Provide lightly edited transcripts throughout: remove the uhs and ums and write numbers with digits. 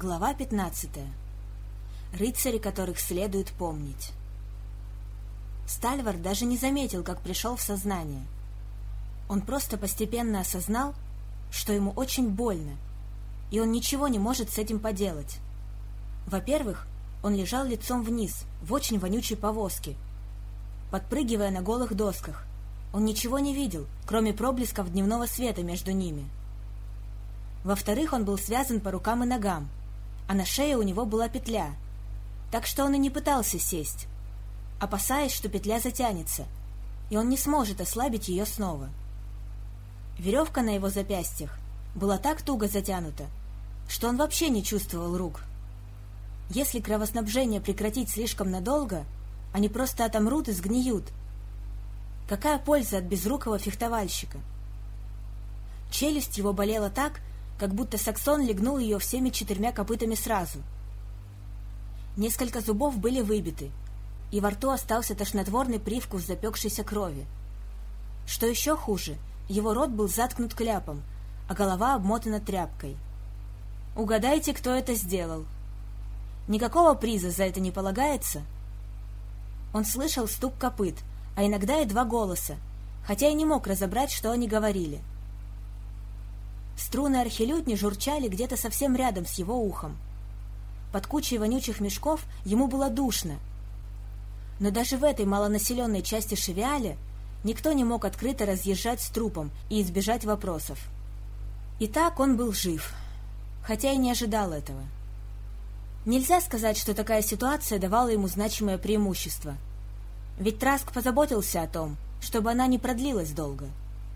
Глава 15. Рыцари, которых следует помнить. Стальвар даже не заметил, как пришел в сознание. Он просто постепенно осознал, что ему очень больно, и он ничего не может с этим поделать. Во-первых, он лежал лицом вниз, в очень вонючей повозке, подпрыгивая на голых досках. Он ничего не видел, кроме проблесков дневного света между ними. Во-вторых, он был связан по рукам и ногам, а на шее у него была петля, так что он и не пытался сесть, опасаясь, что петля затянется, и он не сможет ослабить ее снова. Веревка на его запястьях была так туго затянута, что он вообще не чувствовал рук. Если кровоснабжение прекратить слишком надолго, они просто отомрут и сгниют. Какая польза от безрукого фехтовальщика? Челюсть его болела так, как будто саксон легнул ее всеми 4 копытами сразу. Несколько зубов были выбиты, и во рту остался тошнотворный привкус запекшейся крови. Что еще хуже, его рот был заткнут кляпом, а голова обмотана тряпкой. Угадайте, кто это сделал. Никакого приза за это не полагается. Он слышал стук копыт, а иногда и 2 голоса, хотя и не мог разобрать, что они говорили. Струны архилютни журчали где-то совсем рядом с его ухом. Под кучей вонючих мешков ему было душно. Но даже в этой малонаселенной части Шевиаля никто не мог открыто разъезжать с трупом и избежать вопросов. Итак, он был жив, хотя и не ожидал этого. Нельзя сказать, что такая ситуация давала ему значимое преимущество, ведь Траск позаботился о том, чтобы она не продлилась долго.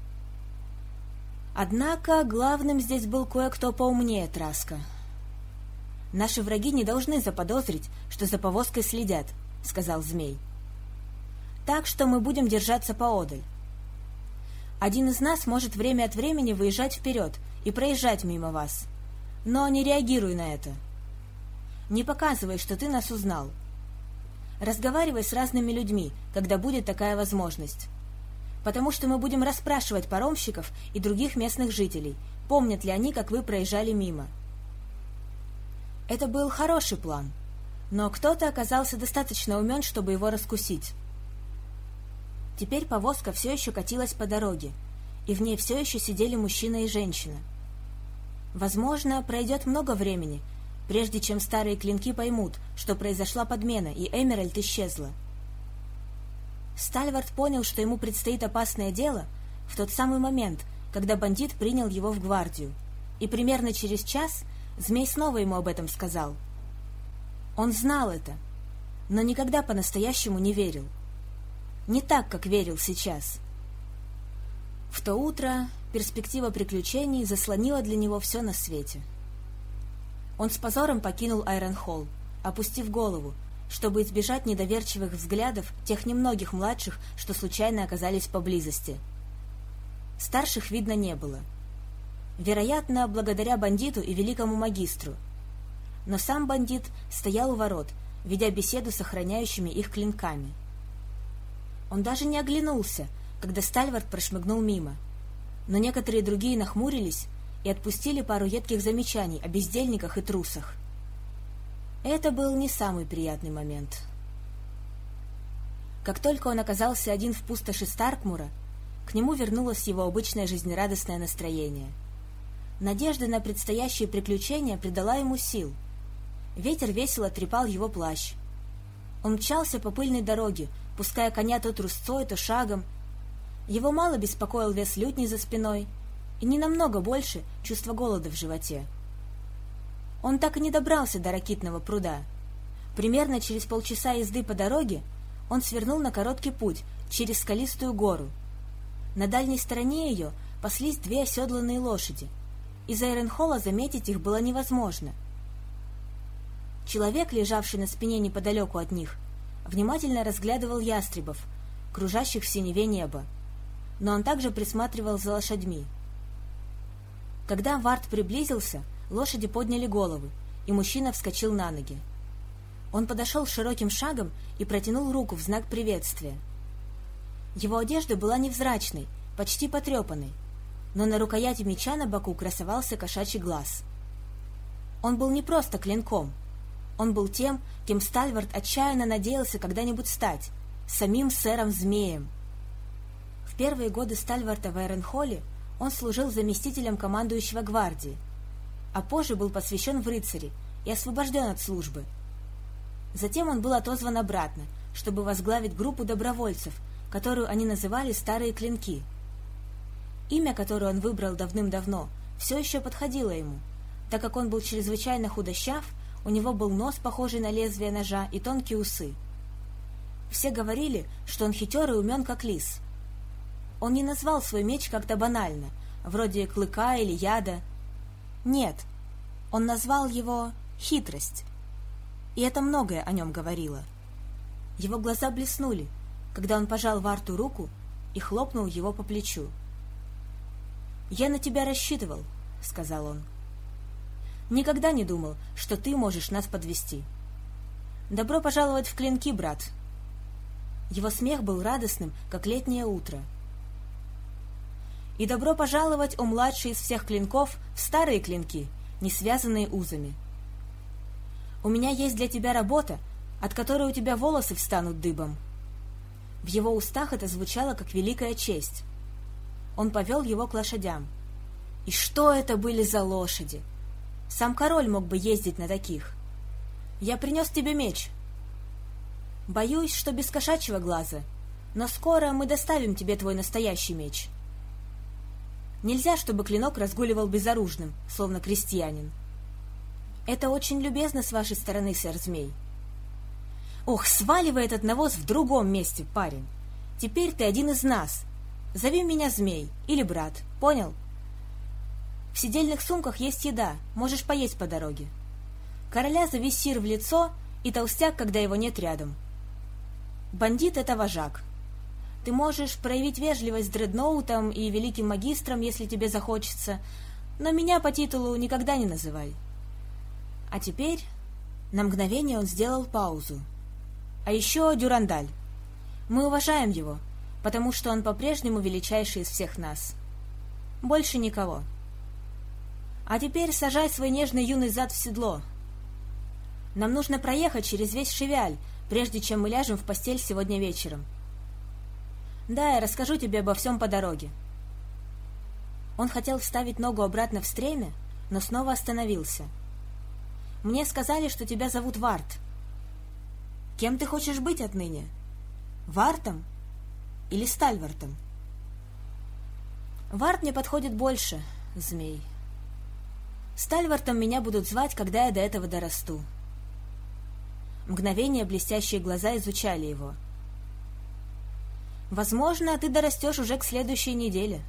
Однако главным здесь был кое-кто поумнее Траска. «Наши враги не должны заподозрить, что за повозкой следят», — сказал Змей. «Так что мы будем держаться поодаль. Один из нас может время от времени выезжать вперед и проезжать мимо вас, но не реагируй на это. Не показывай, что ты нас узнал. Разговаривай с разными людьми, когда будет такая возможность, потому что мы будем расспрашивать паромщиков и других местных жителей, помнят ли они, как вы проезжали мимо». Это был хороший план, но кто-то оказался достаточно умен, чтобы его раскусить. Теперь повозка все еще катилась по дороге, и в ней все еще сидели мужчина и женщина. Возможно, пройдет много времени, прежде чем старые клинки поймут, что произошла подмена, и Эмеральд исчезла. Стальвард понял, что ему предстоит опасное дело в тот самый момент, когда бандит принял его в гвардию, и примерно через час Змей снова ему об этом сказал. Он знал это, но никогда по-настоящему не верил. Не так, как верил сейчас. В то утро перспектива приключений заслонила для него все на свете. Он с позором покинул Айронхолл, опустив голову, чтобы избежать недоверчивых взглядов тех немногих младших, что случайно оказались поблизости. Старших видно не было. Вероятно, благодаря бандиту и великому магистру. Но сам бандит стоял у ворот, ведя беседу с охраняющими их клинками. Он даже не оглянулся, когда Стальвард прошмыгнул мимо, но некоторые другие нахмурились и отпустили пару едких замечаний о бездельниках и трусах. Это был не самый приятный момент. Как только он оказался один в пустоши Старкмура, к нему вернулось его обычное жизнерадостное настроение. Надежда на предстоящие приключения придала ему сил. Ветер весело трепал его плащ. Он мчался по пыльной дороге, пуская коня то трусцой, то шагом. Его мало беспокоил вес лютни за спиной, и не намного больше чувство голода в животе. Он так и не добрался до Ракитного пруда. Примерно через полчаса езды по дороге он свернул на короткий путь через скалистую гору. На дальней стороне ее паслись 2 оседланные лошади. Из Айронхолла заметить их было невозможно. Человек, лежавший на спине неподалеку от них, внимательно разглядывал ястребов, кружащих в синеве неба, но он также присматривал за лошадьми. Когда Вард приблизился, лошади подняли головы, и мужчина вскочил на ноги. Он подошел широким шагом и протянул руку в знак приветствия. Его одежда была невзрачной, почти потрепанной, но на рукояти меча на боку красовался кошачий глаз. Он был не просто клинком. Он был тем, кем Стальвард отчаянно надеялся когда-нибудь стать — самим сэром-змеем. В первые годы Стальварда в Эйренхолле он служил заместителем командующего гвардии, а позже был посвящен в рыцари и освобожден от службы. Затем он был отозван обратно, чтобы возглавить группу добровольцев, которую они называли «Старые клинки». Имя, которое он выбрал давным-давно, все еще подходило ему, так как он был чрезвычайно худощав, у него был нос, похожий на лезвие ножа, и тонкие усы. Все говорили, что он хитер и умен, как лис. Он не назвал свой меч как-то банально, вроде клыка или яда. Нет, он назвал его «хитрость». И это многое о нем говорило. Его глаза блеснули, когда он пожал Варту руку и хлопнул его по плечу. «Я на тебя рассчитывал», — сказал он. «Никогда не думал, что ты можешь нас подвести. Добро пожаловать в клинки, брат». Его смех был радостным, как летнее утро. «И добро пожаловать, о младший из всех клинков, в старые клинки, не связанные узами. У меня есть для тебя работа, от которой у тебя волосы встанут дыбом». В его устах это звучало как великая честь. Он повел его к лошадям. И что это были за лошади? Сам король мог бы ездить на таких. «Я принес тебе меч». «Боюсь, что без кошачьего глаза, но скоро мы доставим тебе твой настоящий меч». Нельзя, чтобы клинок разгуливал безоружным, словно крестьянин. «Это очень любезно с вашей стороны, сэр-змей». «Ох, сваливай этот навоз в другом месте, парень. Теперь ты один из нас. Зови меня Змей или брат, понял? В сидельных сумках есть еда, можешь поесть по дороге. Короля зови сир в лицо и толстяк, когда его нет рядом. Бандит — это вожак. Ты можешь проявить вежливость с дредноутом и великим магистром, если тебе захочется, но меня по титулу никогда не называй. А теперь...» На мгновение он сделал паузу. «А еще Дюрандаль. Мы уважаем его, потому что он по-прежнему величайший из всех нас. Больше никого. А теперь сажай свой нежный юный зад в седло. Нам нужно проехать через весь Шевиаль, прежде чем мы ляжем в постель сегодня вечером. Да, я расскажу тебе обо всем по дороге». Он хотел вставить ногу обратно в стремя, но снова остановился. «Мне сказали, что тебя зовут Варт. Кем ты хочешь быть отныне? Вартом или Стальвартом?» «Варт мне подходит больше, змей. Стальвартом меня будут звать, когда я до этого дорасту». Мгновение блестящие глаза изучали его. «Возможно, ты дорастешь уже к следующей неделе».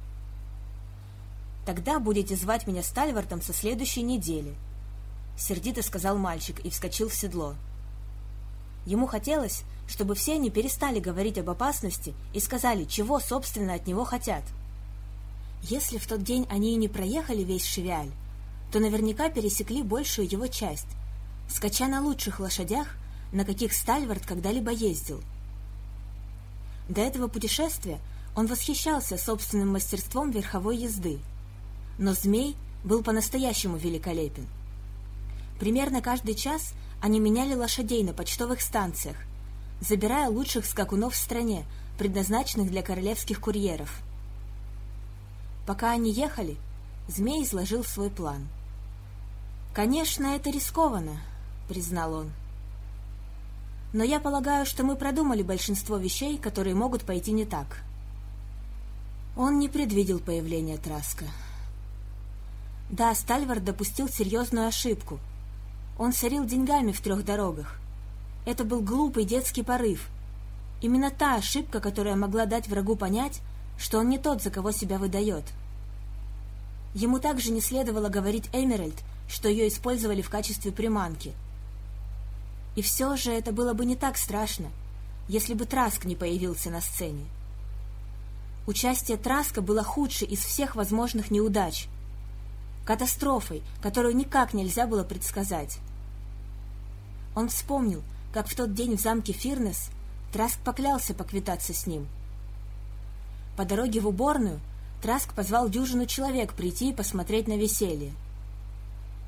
«Тогда будете звать меня Стальвартом со следующей недели», — сердито сказал мальчик и вскочил в седло. Ему хотелось, чтобы все они перестали говорить об опасности и сказали, чего, собственно, от него хотят. Если в тот день они и не проехали весь Шевиаль, то наверняка пересекли большую его часть, скача на лучших лошадях, на каких Стальвард когда-либо ездил. До этого путешествия он восхищался собственным мастерством верховой езды, но Змей был по-настоящему великолепен. Примерно каждый час они меняли лошадей на почтовых станциях, забирая лучших скакунов в стране, предназначенных для королевских курьеров. Пока они ехали, Змей изложил свой план. «Конечно, это рискованно», — признал он. «Но я полагаю, что мы продумали большинство вещей, которые могут пойти не так». Он не предвидел появления Траска. Да, Стальвард допустил серьезную ошибку. Он сорил деньгами в 3 дорогах. Это был глупый детский порыв. Именно та ошибка, которая могла дать врагу понять, что он не тот, за кого себя выдает. Ему также не следовало говорить Эмеральд, что ее использовали в качестве приманки. И все же это было бы не так страшно, если бы Траск не появился на сцене. Участие Траска было худшей из всех возможных неудач, катастрофой, которую никак нельзя было предсказать. Он вспомнил, как в тот день в замке Фирнес Траск поклялся поквитаться с ним. По дороге в уборную Траск позвал 10 человек прийти и посмотреть на веселье.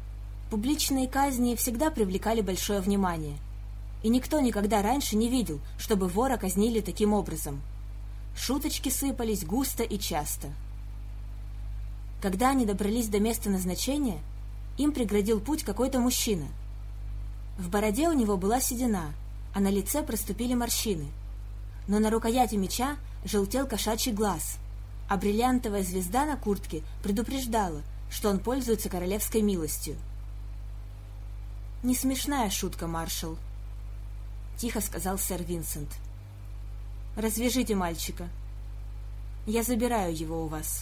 Публичные казни всегда привлекали большое внимание, и никто никогда раньше не видел, чтобы вора казнили таким образом. Шуточки сыпались густо и часто. Когда они добрались до места назначения, им преградил путь какой-то мужчина. В бороде у него была седина, а на лице проступили морщины, но на рукояти меча желтел кошачий глаз, а бриллиантовая звезда на куртке предупреждала, что он пользуется королевской милостью. «Не смешная шутка, маршал», — тихо сказал сэр Винсент. «Развяжите мальчика. Я забираю его у вас».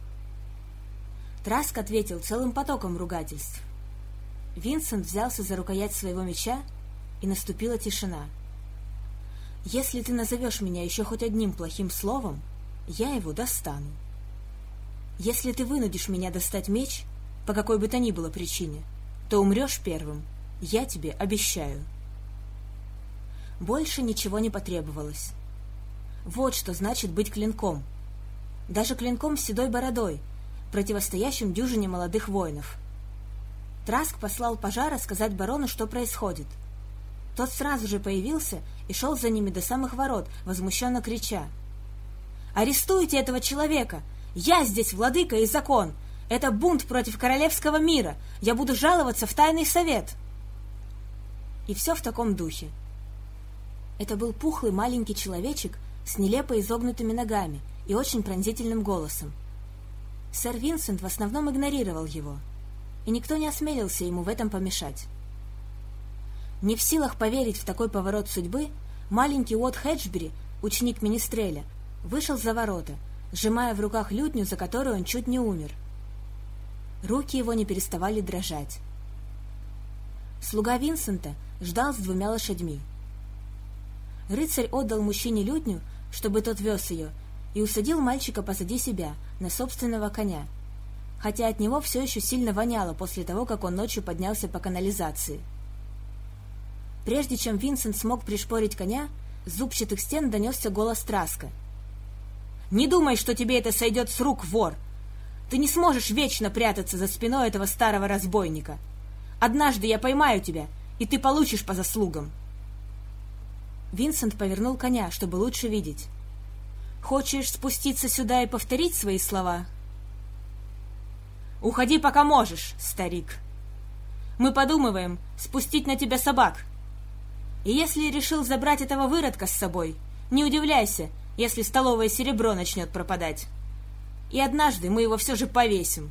Траск ответил целым потоком ругательств. Винсент взялся за рукоять своего меча, и наступила тишина. «Если ты назовешь меня еще хоть одним плохим словом, я его достану. Если ты вынудишь меня достать меч, по какой бы то ни было причине, то умрешь первым, я тебе обещаю». Больше ничего не потребовалось. Вот что значит быть клинком. Даже клинком с седой бородой, противостоящим дюжине молодых воинов. Траск послал пажа рассказать барону, что происходит. Тот сразу же появился и шел за ними до самых ворот, возмущенно крича: «Арестуйте этого человека! Я здесь владыка и закон! Это бунт против королевского мира! Я буду жаловаться в тайный совет!» И все в таком духе. Это был пухлый маленький человечек с нелепо изогнутыми ногами и очень пронзительным голосом. Сэр Винсент в основном игнорировал его, и никто не осмелился ему в этом помешать. Не в силах поверить в такой поворот судьбы, маленький Уотт Хеджбери, ученик Министреля, вышел за ворота, сжимая в руках лютню, за которую он чуть не умер. Руки его не переставали дрожать. Слуга Винсента ждал с 2 лошадьми. Рыцарь отдал мужчине лютню, чтобы тот вез ее, и усадил мальчика позади себя, на собственного коня, хотя от него все еще сильно воняло после того, как он ночью поднялся по канализации. Прежде чем Винсент смог пришпорить коня, с зубчатых стен донесся голос Траска. «Не думай, что тебе это сойдет с рук, вор! Ты не сможешь вечно прятаться за спиной этого старого разбойника. Однажды я поймаю тебя, и ты получишь по заслугам!» Винсент повернул коня, чтобы лучше видеть. «Хочешь спуститься сюда и повторить свои слова?» «Уходи, пока можешь, старик. Мы подумываем спустить на тебя собак. И если решил забрать этого выродка с собой, не удивляйся, если столовое серебро начнет пропадать. И однажды мы его все же повесим».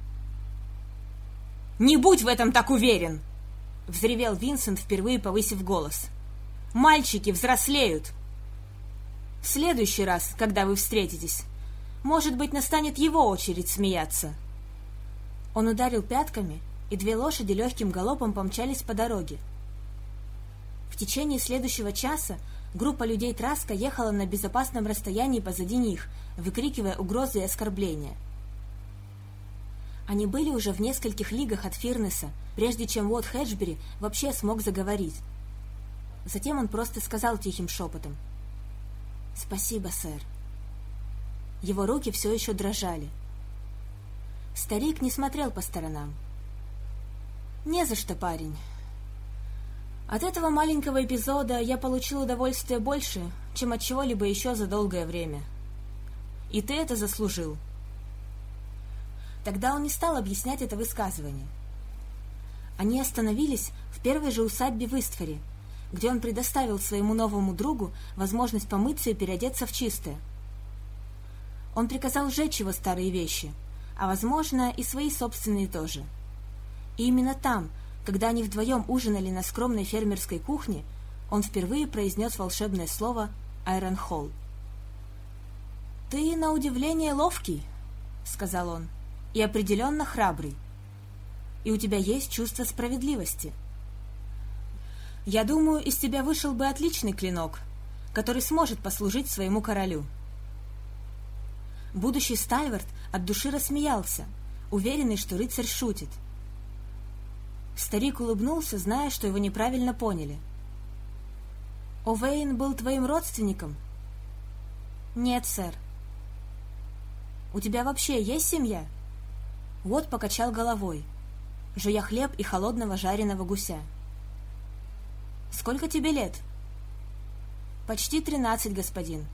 «Не будь в этом так уверен!» — взревел Винсент, впервые повысив голос. «Мальчики взрослеют. В следующий раз, когда вы встретитесь, может быть, настанет его очередь смеяться». Он ударил пятками, и 2 лошади легким галопом помчались по дороге. В течение следующего часа группа людей Траска ехала на безопасном расстоянии позади них, выкрикивая угрозы и оскорбления. Они были уже в нескольких лигах от Фирнеса, прежде чем Уотт Хеджбери вообще смог заговорить. Затем он просто сказал тихим шепотом: «Спасибо, сэр». Его руки все еще дрожали. Старик не смотрел по сторонам. «Не за что, парень. От этого маленького эпизода я получил удовольствие больше, чем от чего-либо еще за долгое время. И ты это заслужил». Тогда он не стал объяснять это высказывание. Они остановились в первой же усадьбе в Истфоре, где он предоставил своему новому другу возможность помыться и переодеться в чистое. Он приказал сжечь его старые вещи, а, возможно, и свои собственные тоже. И именно там, когда они вдвоем ужинали на скромной фермерской кухне, он впервые произнес волшебное слово «Айронхолл». «Ты, на удивление, ловкий», — сказал он, — «и определенно храбрый. И у тебя есть чувство справедливости. Я думаю, из тебя вышел бы отличный клинок, который сможет послужить своему королю». Будущий Стальвард от души рассмеялся, уверенный, что рыцарь шутит. Старик улыбнулся, зная, что его неправильно поняли. «Овейн был твоим родственником?» «Нет, сэр». «У тебя вообще есть семья?» Вот покачал головой. жуя хлеб и холодного жареного гуся. «Сколько тебе лет?» «Почти 13, господин».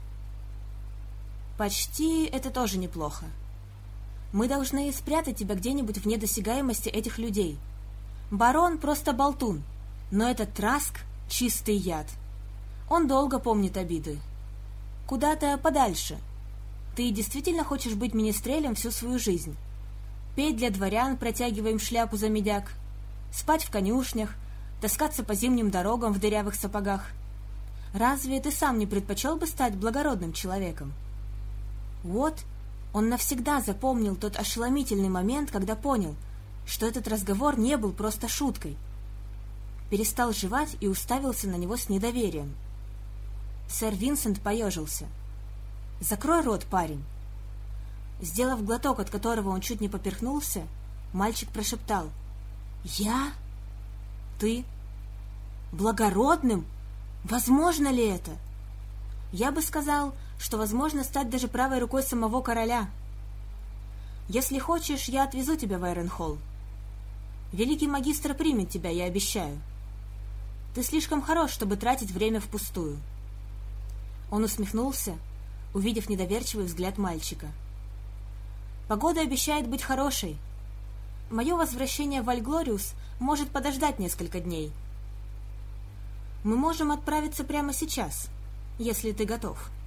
«Почти — это тоже неплохо. Мы должны спрятать тебя где-нибудь в недосягаемости этих людей. Барон просто болтун, но этот Траск — чистый яд. Он долго помнит обиды. Куда-то подальше. Ты действительно хочешь быть министрелем всю свою жизнь? Петь для дворян, протягивая им шляпу за медяк, спать в конюшнях, таскаться по зимним дорогам в дырявых сапогах. Разве ты сам не предпочел бы стать благородным человеком?» Вот он навсегда запомнил тот ошеломительный момент, когда понял, что этот разговор не был просто шуткой. Перестал жевать и уставился на него с недоверием. Сэр Винсент поежился. «Закрой рот, парень!» Сделав глоток, от которого он чуть не поперхнулся, мальчик прошептал: «Я? Ты? Благородным? Возможно ли это? Я бы сказал, что возможно стать даже правой рукой самого короля. Если хочешь, я отвезу тебя в Айронхолл. Великий магистр примет тебя, я обещаю. Ты слишком хорош, чтобы тратить время впустую». Он усмехнулся, увидев недоверчивый взгляд мальчика. «Погода обещает быть хорошей. Мое возвращение в Альглориус может подождать несколько дней. Мы можем отправиться прямо сейчас, если ты готов».